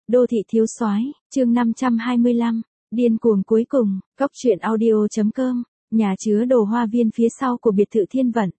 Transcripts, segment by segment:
Đô thị thiếu soái, chương 525, điên cuồng cuối cùng, Cóc truyện audio.com, nhà chứa đồ hoa viên phía sau của biệt thự Thiên Vận.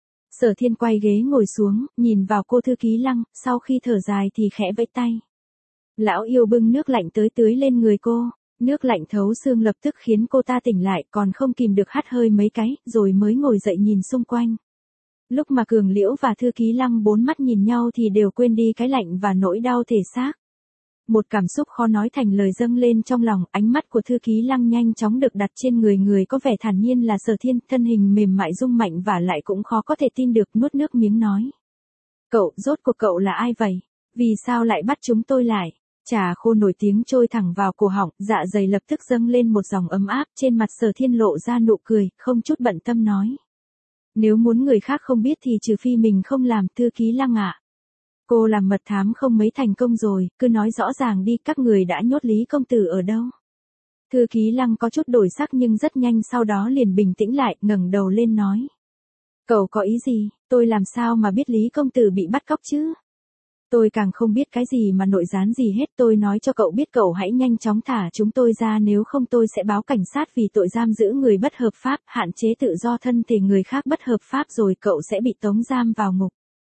Sở Thiên quay ghế ngồi xuống, nhìn vào cô thư ký Lăng, sau khi thở dài thì khẽ vẫy tay. Lão yêu bưng nước lạnh tới tưới lên người cô, nước lạnh thấu xương lập tức khiến cô ta tỉnh lại, còn không kìm được hắt hơi mấy cái, rồi mới ngồi dậy nhìn xung quanh. Lúc mà Cường Liễu và thư ký Lăng bốn mắt nhìn nhau thì đều quên đi cái lạnh và nỗi đau thể xác. Một cảm xúc khó nói thành lời dâng lên trong lòng, ánh mắt của thư ký Lăng nhanh chóng được đặt trên người có vẻ thản nhiên là Sở Thiên, thân hình mềm mại rung mạnh và lại cũng khó có thể tin được, nuốt nước miếng nói. Cậu, rốt cuộc cậu là ai vậy? Vì sao lại bắt chúng tôi lại? Trà khô nổi tiếng trôi thẳng vào cổ họng, dạ dày lập tức dâng lên một dòng ấm áp, trên mặt Sở Thiên lộ ra nụ cười, không chút bận tâm nói. Nếu muốn người khác không biết thì trừ phi mình không làm, thư ký Lăng ạ. Cô làm mật thám không mấy thành công rồi, cứ nói rõ ràng đi, các người đã nhốt Lý công tử ở đâu? Thư ký Lăng có chút đổi sắc nhưng rất nhanh sau đó liền bình tĩnh lại, ngẩng đầu lên nói. Cậu có ý gì, tôi làm sao mà biết Lý công tử bị bắt cóc chứ? Tôi càng không biết cái gì mà nội gián gì hết, tôi nói cho cậu biết cậu hãy nhanh chóng thả chúng tôi ra, nếu không tôi sẽ báo cảnh sát vì tội giam giữ người bất hợp pháp, hạn chế tự do thân thể người khác bất hợp pháp, rồi cậu sẽ bị tống giam vào ngục.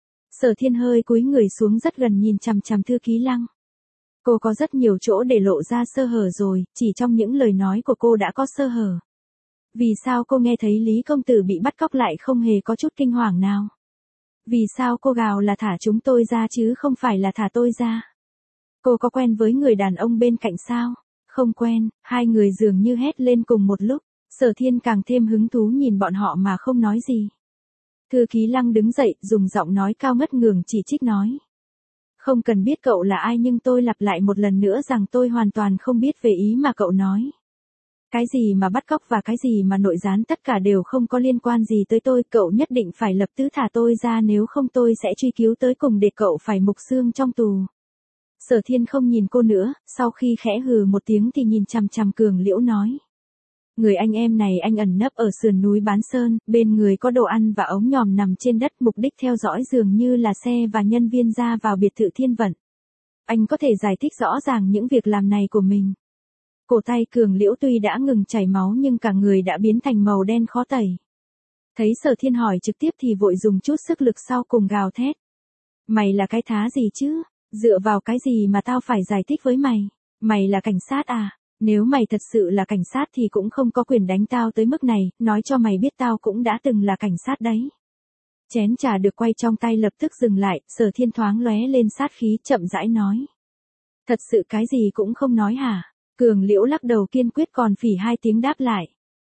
Sở Thiên hơi cúi người xuống rất gần nhìn chằm chằm thư ký Lăng. Cô có rất nhiều chỗ để lộ ra sơ hở rồi, chỉ trong những lời nói của cô đã có sơ hở. Vì sao cô nghe thấy Lý công tử bị bắt cóc lại không hề có chút kinh hoàng nào? Vì sao cô gào là thả chúng tôi ra chứ không phải là thả tôi ra? Cô có quen với người đàn ông bên cạnh sao? Không quen, hai người dường như hét lên cùng một lúc. Sở Thiên càng thêm hứng thú nhìn bọn họ mà không nói gì. Thư ký Lăng đứng dậy, dùng giọng nói cao ngất ngường chỉ trích nói. Không cần biết cậu là ai nhưng tôi lặp lại một lần nữa rằng tôi hoàn toàn không biết về ý mà cậu nói. Cái gì mà bắt cóc và cái gì mà nội gián tất cả đều không có liên quan gì tới tôi, cậu nhất định phải lập tức thả tôi ra, nếu không tôi sẽ truy cứu tới cùng để cậu phải mục xương trong tù. Sở Thiên không nhìn cô nữa, sau khi khẽ hừ một tiếng thì nhìn chằm chằm Cường Liễu nói. Người anh em này anh ẩn nấp ở sườn núi Bán Sơn, bên người có đồ ăn và ống nhòm nằm trên đất, mục đích theo dõi dường như là xe và nhân viên ra vào biệt thự Thiên Vận. Anh có thể giải thích rõ ràng những việc làm này của mình. Cổ tay Cường Liễu tuy đã ngừng chảy máu nhưng cả người đã biến thành màu đen khó tẩy. Thấy Sở Thiên hỏi trực tiếp thì vội dùng chút sức lực sau cùng gào thét. Mày là cái thá gì chứ? Dựa vào cái gì mà tao phải giải thích với mày? Mày là cảnh sát à? Nếu mày thật sự là cảnh sát thì cũng không có quyền đánh tao tới mức này, nói cho mày biết tao cũng đã từng là cảnh sát đấy. Chén trà được quay trong tay lập tức dừng lại, Sở Thiên thoáng lóe lên sát khí, chậm rãi nói. Thật sự cái gì cũng không nói hả? Cường Liễu lắc đầu kiên quyết, còn phỉ hai tiếng đáp lại.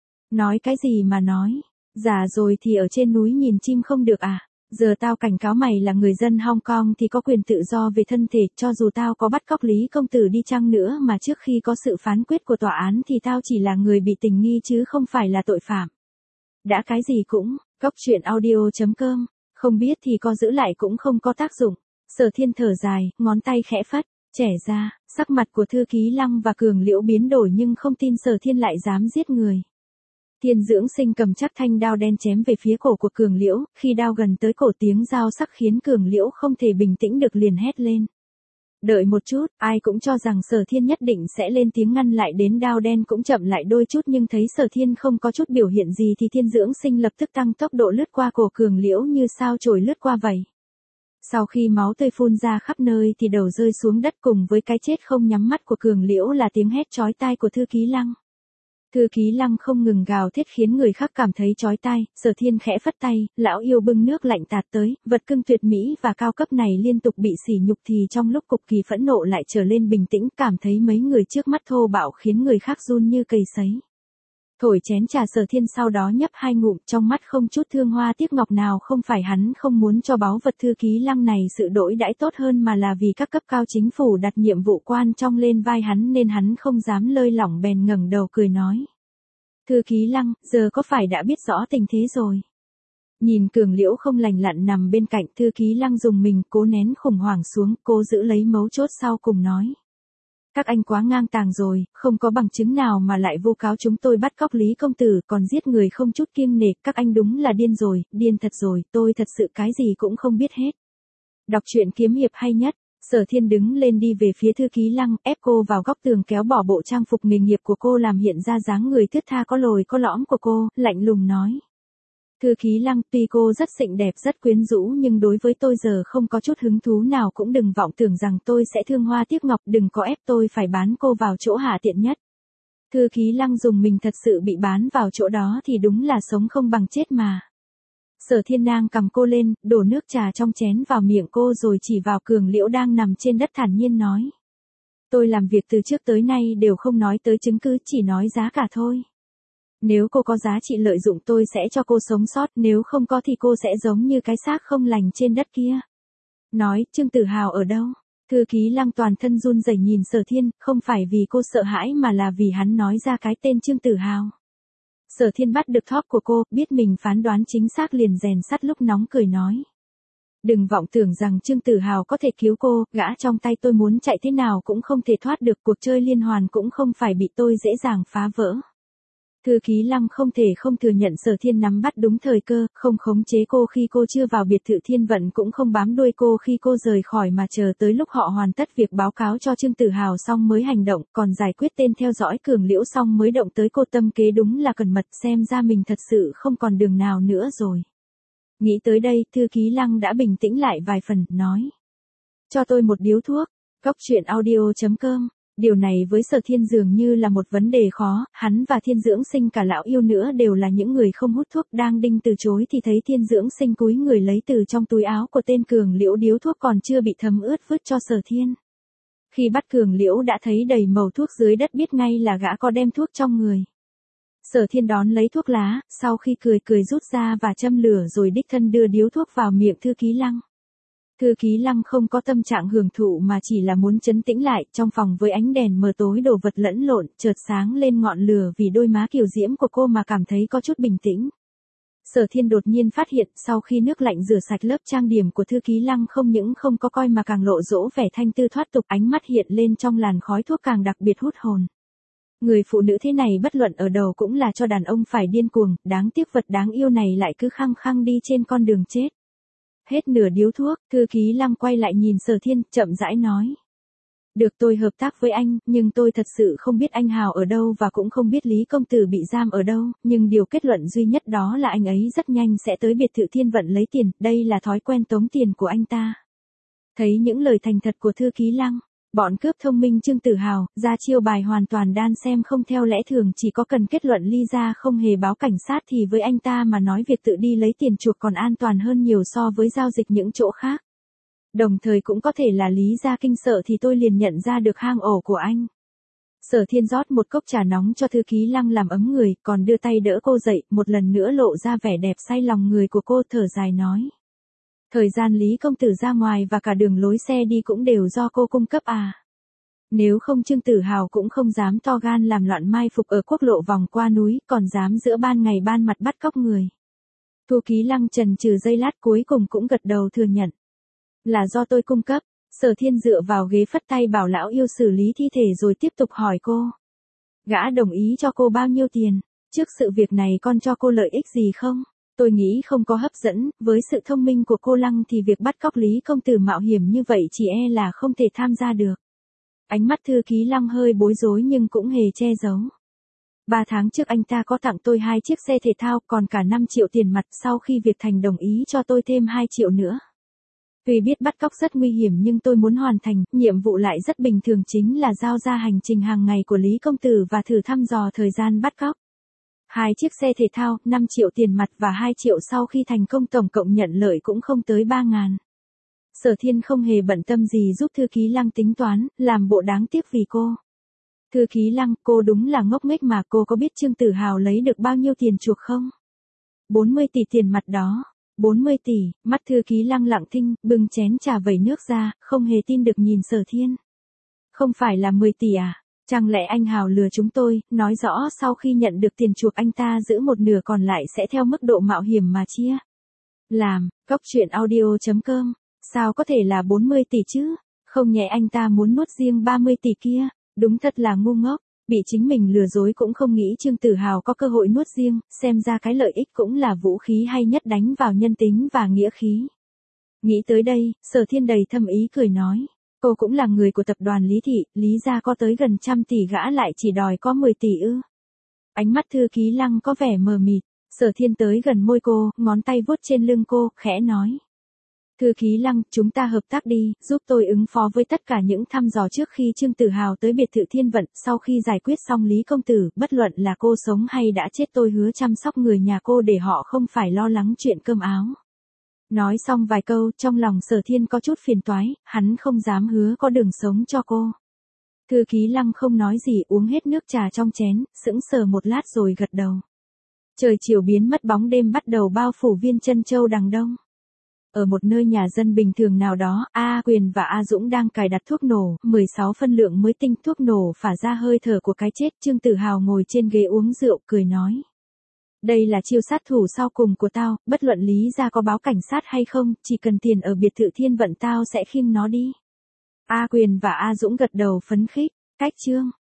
Nói cái gì mà nói? Già rồi thì ở trên núi nhìn chim không được à? Giờ tao cảnh cáo mày là người dân Hong Kong thì có quyền tự do về thân thể, cho dù tao có bắt cóc Lý công tử đi chăng nữa mà trước khi có sự phán quyết của tòa án thì tao chỉ là người bị tình nghi chứ không phải là tội phạm. Đã cái gì cũng, Cóc truyện audio.com, không biết thì có giữ lại cũng không có tác dụng. Sở Thiên thở dài, ngón tay khẽ phất, trẻ ra, sắc mặt của thư ký Lăng và Cường Liễu biến đổi nhưng không tin Sở Thiên lại dám giết người. Thiên Dưỡng Sinh cầm chắc thanh đao đen chém về phía cổ của Cường Liễu, khi đao gần tới cổ tiếng dao sắc khiến Cường Liễu không thể bình tĩnh được liền hét lên. Đợi một chút, ai cũng cho rằng Sở Thiên nhất định sẽ lên tiếng ngăn lại, đến đao đen cũng chậm lại đôi chút nhưng thấy Sở Thiên không có chút biểu hiện gì thì Thiên Dưỡng Sinh lập tức tăng tốc độ lướt qua cổ Cường Liễu như sao chổi lướt qua vậy. Sau khi máu tươi phun ra khắp nơi thì đầu rơi xuống đất cùng với cái chết không nhắm mắt của Cường Liễu là tiếng hét chói tai của thư ký Lăng. Thư ký Lăng không ngừng gào thét khiến người khác cảm thấy chói tai, Sở Thiên khẽ phất tay, lão yêu bưng nước lạnh tạt tới, vật cưng tuyệt mỹ và cao cấp này liên tục bị sỉ nhục thì trong lúc cực kỳ phẫn nộ lại trở lên bình tĩnh, cảm thấy mấy người trước mắt thô bạo khiến người khác run như cầy sấy. Thổi chén trà, Sở Thiên sau đó nhấp hai ngụm, trong mắt không chút thương hoa tiếc ngọc nào, không phải hắn không muốn cho báu vật thư ký Lăng này sự đổi đãi tốt hơn mà là vì các cấp cao chính phủ đặt nhiệm vụ quan trọng lên vai hắn nên hắn không dám lơi lỏng, bèn ngẩng đầu cười nói. Thư ký Lăng, giờ có phải đã biết rõ tình thế rồi? Nhìn Cường Liễu không lành lặn nằm bên cạnh, thư ký Lăng dùng mình cố nén khủng hoảng xuống, cố giữ lấy mấu chốt sau cùng nói. Các anh quá ngang tàng rồi, không có bằng chứng nào mà lại vu cáo chúng tôi bắt cóc Lý công tử, còn giết người không chút kiêng nể, các anh đúng là điên rồi, điên thật rồi, tôi thật sự cái gì cũng không biết hết. Đọc truyện kiếm hiệp hay nhất, Sở Thiên đứng lên đi về phía Thư Ký Lăng, ép cô vào góc tường kéo bỏ bộ trang phục nghề nghiệp của cô làm hiện ra dáng người thướt tha có lồi có lõm của cô, lạnh lùng nói. Thư Ký Lăng, tuy cô rất xinh đẹp rất quyến rũ nhưng đối với tôi giờ không có chút hứng thú nào, cũng đừng vọng tưởng rằng tôi sẽ thương hoa tiếc ngọc, đừng có ép tôi phải bán cô vào chỗ hạ tiện nhất. Thư Ký Lăng dùng mình thật sự bị bán vào chỗ đó thì đúng là sống không bằng chết mà. Sở Thiên nang cầm cô lên, đổ nước trà trong chén vào miệng cô rồi chỉ vào Cường Liễu đang nằm trên đất thản nhiên nói. Tôi làm việc từ trước tới nay đều không nói tới chứng cứ, chỉ nói giá cả thôi. Nếu cô có giá trị lợi dụng tôi sẽ cho cô sống sót, nếu không có thì cô sẽ giống như cái xác không lành trên đất kia. Nói, Trương Tử Hào ở đâu? Thư Ký Lăng toàn thân run rẩy nhìn Sở Thiên, không phải vì cô sợ hãi mà là vì hắn nói ra cái tên Trương Tử Hào. Sở Thiên bắt được thóp của cô, biết mình phán đoán chính xác liền rèn sắt lúc nóng cười nói. Đừng vọng tưởng rằng Trương Tử Hào có thể cứu cô, gã trong tay tôi muốn chạy thế nào cũng không thể thoát được, cuộc chơi liên hoàn cũng không phải bị tôi dễ dàng phá vỡ. Thư Ký Lăng không thể không thừa nhận Sở Thiên nắm bắt đúng thời cơ, không khống chế cô khi cô chưa vào biệt thự Thiên Vận, cũng không bám đuôi cô khi cô rời khỏi mà chờ tới lúc họ hoàn tất việc báo cáo cho Trương Tử Hào xong mới hành động, còn giải quyết tên theo dõi Cường Liễu xong mới động tới cô. Tâm kế đúng là cẩn mật, xem ra mình thật sự không còn đường nào nữa rồi. Nghĩ tới đây, Thư Ký Lăng đã bình tĩnh lại vài phần, nói. Cho tôi một điếu thuốc. Cóc truyện audio.com. Điều này với Sở Thiên dường như là một vấn đề khó, hắn và Thiên Dưỡng Sinh cả lão yêu nữa đều là những người không hút thuốc, đang định từ chối thì thấy Thiên Dưỡng Sinh cúi người lấy từ trong túi áo của tên Cường Liễu điếu thuốc còn chưa bị thấm ướt vứt cho Sở Thiên. Khi bắt Cường Liễu đã thấy đầy màu thuốc dưới đất, biết ngay là gã có đem thuốc trong người. Sở Thiên đón lấy thuốc lá, sau khi cười rút ra và châm lửa rồi đích thân đưa điếu thuốc vào miệng Thư Ký Lăng. Thư Ký Lăng không có tâm trạng hưởng thụ mà chỉ là muốn trấn tĩnh lại, trong phòng với ánh đèn mờ tối đồ vật lẫn lộn, chợt sáng lên ngọn lửa vì đôi má kiều diễm của cô mà cảm thấy có chút bình tĩnh. Sở Thiên đột nhiên phát hiện, sau khi nước lạnh rửa sạch lớp trang điểm của Thư Ký Lăng không những không có coi mà càng lộ dỗ vẻ thanh tư thoát tục, ánh mắt hiện lên trong làn khói thuốc càng đặc biệt hút hồn. Người phụ nữ thế này bất luận ở đầu cũng là cho đàn ông phải điên cuồng, đáng tiếc vật đáng yêu này lại cứ khăng khăng đi trên con đường chết. Hết nửa điếu thuốc, Thư Ký Lăng quay lại nhìn Sở Thiên, chậm rãi nói. Được, tôi hợp tác với anh, nhưng tôi thật sự không biết anh Hào ở đâu và cũng không biết Lý Công Tử bị giam ở đâu, nhưng điều kết luận duy nhất đó là anh ấy rất nhanh sẽ tới biệt thự Thiên Vận lấy tiền, đây là thói quen tống tiền của anh ta. Thấy những lời thành thật của Thư Ký Lăng, bọn cướp thông minh Trương Tử Hào, ra chiêu bài hoàn toàn đan xem không theo lẽ thường, chỉ có cần kết luận Ly ra không hề báo cảnh sát thì với anh ta mà nói việc tự đi lấy tiền chuộc còn an toàn hơn nhiều so với giao dịch những chỗ khác. Đồng thời cũng có thể là Lý ra kinh sợ thì tôi liền nhận ra được hang ổ của anh. Sở Thiên rót một cốc trà nóng cho Thư Ký Lăng làm ấm người, còn đưa tay đỡ cô dậy, một lần nữa lộ ra vẻ đẹp say lòng người của cô, thở dài nói. Thời gian Lý Công Tử ra ngoài và cả đường lối xe đi cũng đều do cô cung cấp à. Nếu không Trương Tử Hào cũng không dám to gan làm loạn mai phục ở quốc lộ vòng qua núi, còn dám giữa ban ngày ban mặt bắt cóc người. Thư Ký Lăng chần chừ giây lát cuối cùng cũng gật đầu thừa nhận. Là do tôi cung cấp. Sở Thiên dựa vào ghế phất tay bảo lão yêu xử lý thi thể rồi tiếp tục hỏi cô. Gã đồng ý cho cô bao nhiêu tiền? Trước sự việc này con cho cô lợi ích gì không? Tôi nghĩ không có hấp dẫn, với sự thông minh của cô Lăng thì việc bắt cóc Lý Công Tử mạo hiểm như vậy chỉ e là không thể tham gia được. Ánh mắt Thư Ký Lăng hơi bối rối nhưng cũng hề che giấu. 3 tháng trước anh ta có tặng tôi 2 chiếc xe thể thao còn cả 5 triệu tiền mặt, sau khi việc thành đồng ý cho tôi thêm 2 triệu nữa. Tuy biết bắt cóc rất nguy hiểm nhưng tôi muốn hoàn thành, nhiệm vụ lại rất bình thường, chính là giao ra hành trình hàng ngày của Lý Công Tử và thử thăm dò thời gian bắt cóc. 2 chiếc xe thể thao, 5 triệu tiền mặt và 2 triệu sau khi thành công tổng cộng nhận lợi cũng không tới 3.000. Sở Thiên không hề bận tâm gì giúp Thư Ký Lăng tính toán, làm bộ đáng tiếc vì cô. Thư Ký Lăng, cô đúng là ngốc nghếch mà, cô có biết Trương Tử Hào lấy được bao nhiêu tiền chuộc không? 40 tỷ tiền mặt đó. 40 tỷ, mắt Thư Ký Lăng lặng thinh, bưng chén trà vẩy nước ra, không hề tin được nhìn Sở Thiên. Không phải là 10 tỷ à? Chẳng lẽ anh Hào lừa chúng tôi, nói rõ sau khi nhận được tiền chuộc anh ta giữ một nửa còn lại sẽ theo mức độ mạo hiểm mà chia? Làm, cóc truyện audio.com, sao có thể là 40 tỷ chứ? Không nhẽ anh ta muốn nuốt riêng 30 tỷ kia, đúng thật là ngu ngốc. Bị chính mình lừa dối cũng không nghĩ Trương Tử Hào có cơ hội nuốt riêng, xem ra cái lợi ích cũng là vũ khí hay nhất đánh vào nhân tính và nghĩa khí. Nghĩ tới đây, Sở Thiên đầy thâm ý cười nói. Cô cũng là người của tập đoàn Lý Thị, Lý gia có tới gần 100 tỷ gã lại chỉ đòi có 10 tỷ ư. Ánh mắt Thư Ký Lăng có vẻ mờ mịt, Sở Thiên tới gần môi cô, ngón tay vuốt trên lưng cô, khẽ nói. Thư Ký Lăng, chúng ta hợp tác đi, giúp tôi ứng phó với tất cả những thăm dò trước khi Trương Tử Hào tới biệt thự Thiên Vận, sau khi giải quyết xong Lý Công Tử, bất luận là cô sống hay đã chết tôi hứa chăm sóc người nhà cô để họ không phải lo lắng chuyện cơm áo. Nói xong vài câu, trong lòng Sở Thiên có chút phiền toái, hắn không dám hứa có đường sống cho cô. Thư Ký Lăng không nói gì, uống hết nước trà trong chén, sững sờ một lát rồi gật đầu. Trời chiều biến mất, bóng đêm bắt đầu bao phủ Viên Chân Châu đằng đông. Ở một nơi nhà dân bình thường nào đó, A Quyền và A Dũng đang cài đặt thuốc nổ, 16 phân lượng mới tinh, thuốc nổ phả ra hơi thở của cái chết. Trương Tử Hào ngồi trên ghế uống rượu, cười nói. Đây là chiêu sát thủ sau cùng của tao, bất luận Lý gia có báo cảnh sát hay không, chỉ cần tiền ở biệt thự Thiên Vận tao sẽ khiêng nó đi. A Quyền và A Dũng gật đầu phấn khích, cách Trương